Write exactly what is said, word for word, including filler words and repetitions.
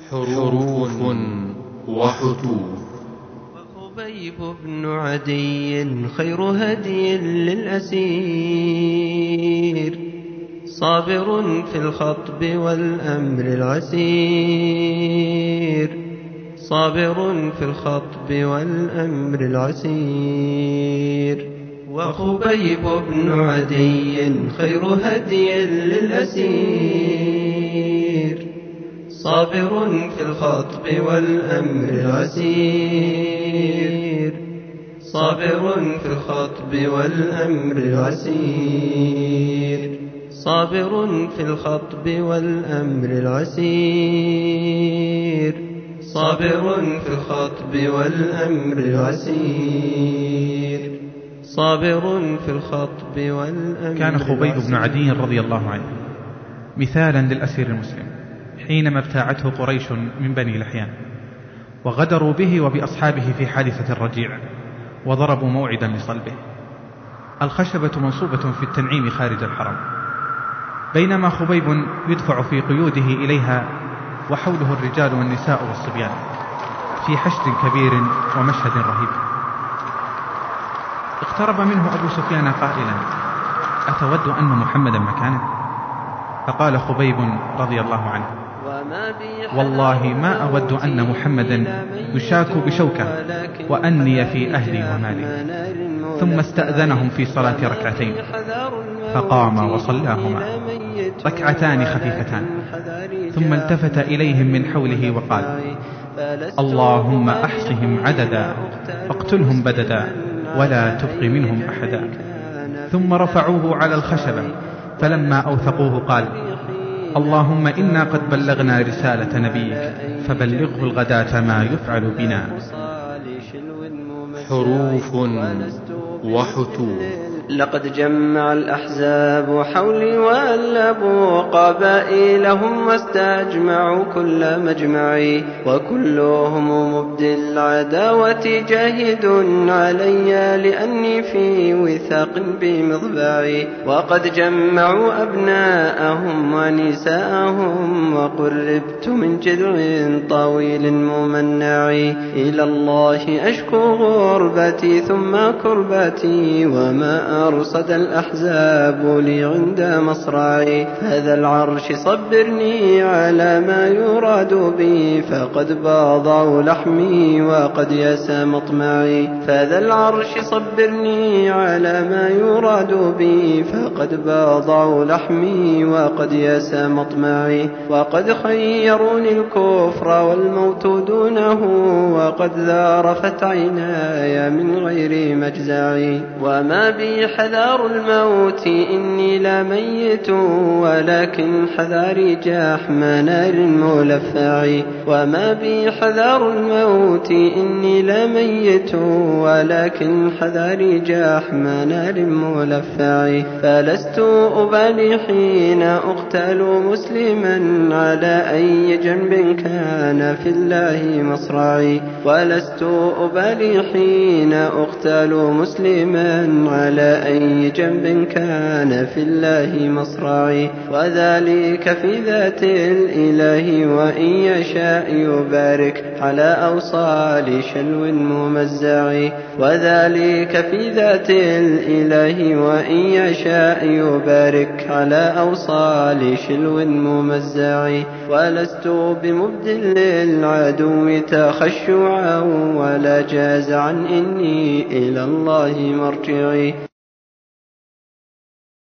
حروف وحتوف. وخبيب بن عدي خير هدي للأسير، صابر في الخطب والأمر العسير، صابر في الخطب والأمر العسير. وخبيب بن عدي خير هدي للأسير، صابر في الخطب والأمر العسير، صابر في الخطب والأمر العسير، صابر في الخطب والأمر العسير، صابر في الخطب والأمر العسير، صابر في الخطب والأمر. كان خبيب بن عدي رضي الله عنه مثالا للأسير المسلم حينما ابتاعته قريش من بني لحيان، وغدروا به وبأصحابه في حادثة الرجيع، وضربوا موعدا لصلبه. الخشبة منصوبة في التنعيم خارج الحرم، بينما خبيب يدفع في قيوده إليها وحوله الرجال والنساء والصبيان في حشد كبير ومشهد رهيب. اقترب منه أبو سفيان قائلا: أتود أن محمدا مكانه؟ فقال خبيب رضي الله عنه: والله ما أود أن محمدا يشاك بشوكة وأني في أهلي ومالي. ثم استأذنهم في صلاة ركعتين، فقام وصلاهما ركعتان خفيفتان، ثم التفت إليهم من حوله وقال: اللهم أحصهم عددا واقتلهم بددا ولا تبق منهم أحدا. ثم رفعوه على الخشبة، فلما أوثقوه قال: اللهم إنا قد بلغنا رسالة نبيك فبلغه الغداة ما يفعل بنا. حروف وحتوف. لقد جمع الأحزاب حولي وألبوا قبائلهم واستجمعوا كل مجمعي، وكلهم مبدي العداوة جاهد علي لأني في وثاق بمضبعي. وقد جمعوا أبناءهم ونساءهم وقربت من جذع طويل ممنع. إلى الله أشكو غربتي ثم كربتي، وما أرصد الأحزاب لي عند مصرعي. هذا العرش صبرني على ما يراد بي، فقد باضعوا لحمي وقد يسى مطمعي. فهذا العرش صبرني على ما يراد بي، فقد باضعوا لحمي وقد يسى مطمعي. وقد خيروني الكفر والموت دونه، وقد ذارفت عيناي من غير مجزعي. وما بي حذار الموت إني لا ميت، ولكن حذاري جحم نار مولفع. وما بي حذار الموت إني لا ميت، ولكن حذاري جحم نار مولفع. فلست أبالي حين أقتل مسلما على أي جنب كان في الله مصرعي. ولست أبالي حين أقتل مسلما على أي جنب كان في الله مصرعي. وذلك في ذات الإله وإن يشاء يبارك على أوصال شلو ممزع. وذلك في ذات الإله وإن يشاء يبارك على أوصال شلو ممزع. ولست بمبدل للعدو تخشعا ولا جازعا، إني إلى الله مرجعي.